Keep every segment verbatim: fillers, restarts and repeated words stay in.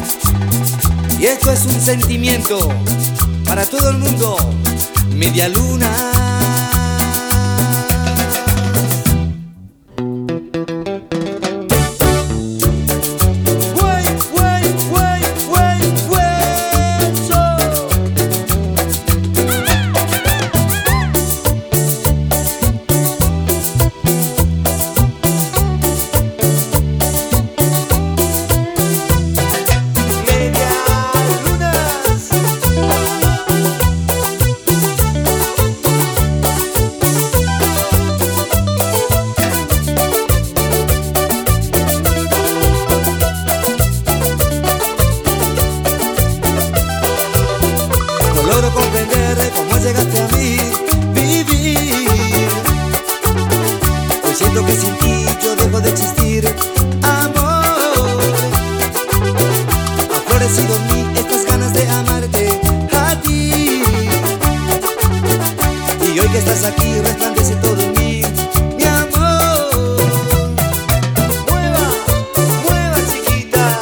Y esto es un sentimiento para todo el mundo. Media Luna. Logro comprender cómo llegaste a mí, vivir. Hoy siento que sin ti yo dejo de existir, amor. Ha florecido en mí estas ganas de amarte a ti. Y hoy que estás aquí resplandece todo en mí, mi amor. Mueva, mueva chiquita.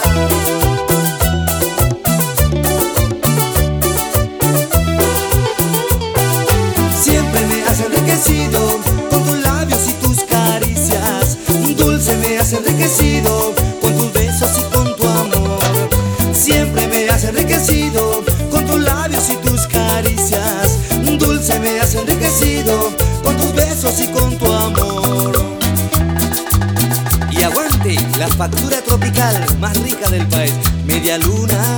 Siempre me has enriquecido con tus labios y tus caricias. Dulce me has enriquecido con tus besos y con tu amor. Siempre me has enriquecido con tus labios y tus caricias. Dulce me has enriquecido con tus besos y con tu amor. Y aguante la factura tropical más rica del país, Media Luna.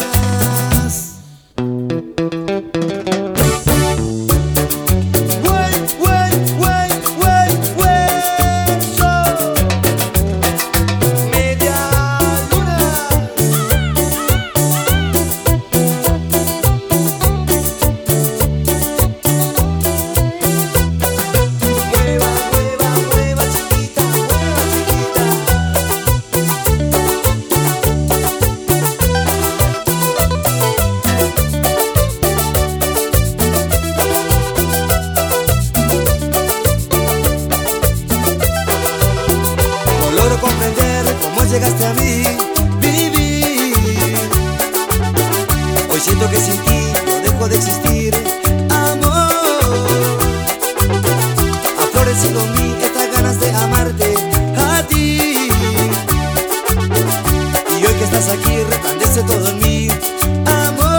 Logro comprender cómo llegaste a mí, vivir. Hoy siento que sin ti yo dejo de existir, amor. Ha florecido en mí estas ganas de amarte a ti. Y hoy que estás aquí resplandece todo en mí, amor.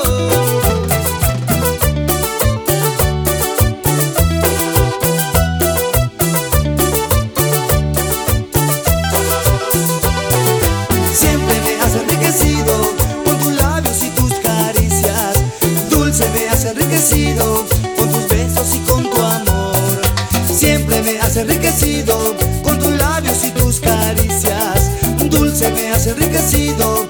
Con tus labios y tus caricias. Dulce me has enriquecido con tus besos y con tu amor. Siempre me has enriquecido con tus labios y tus caricias. Dulce me has enriquecido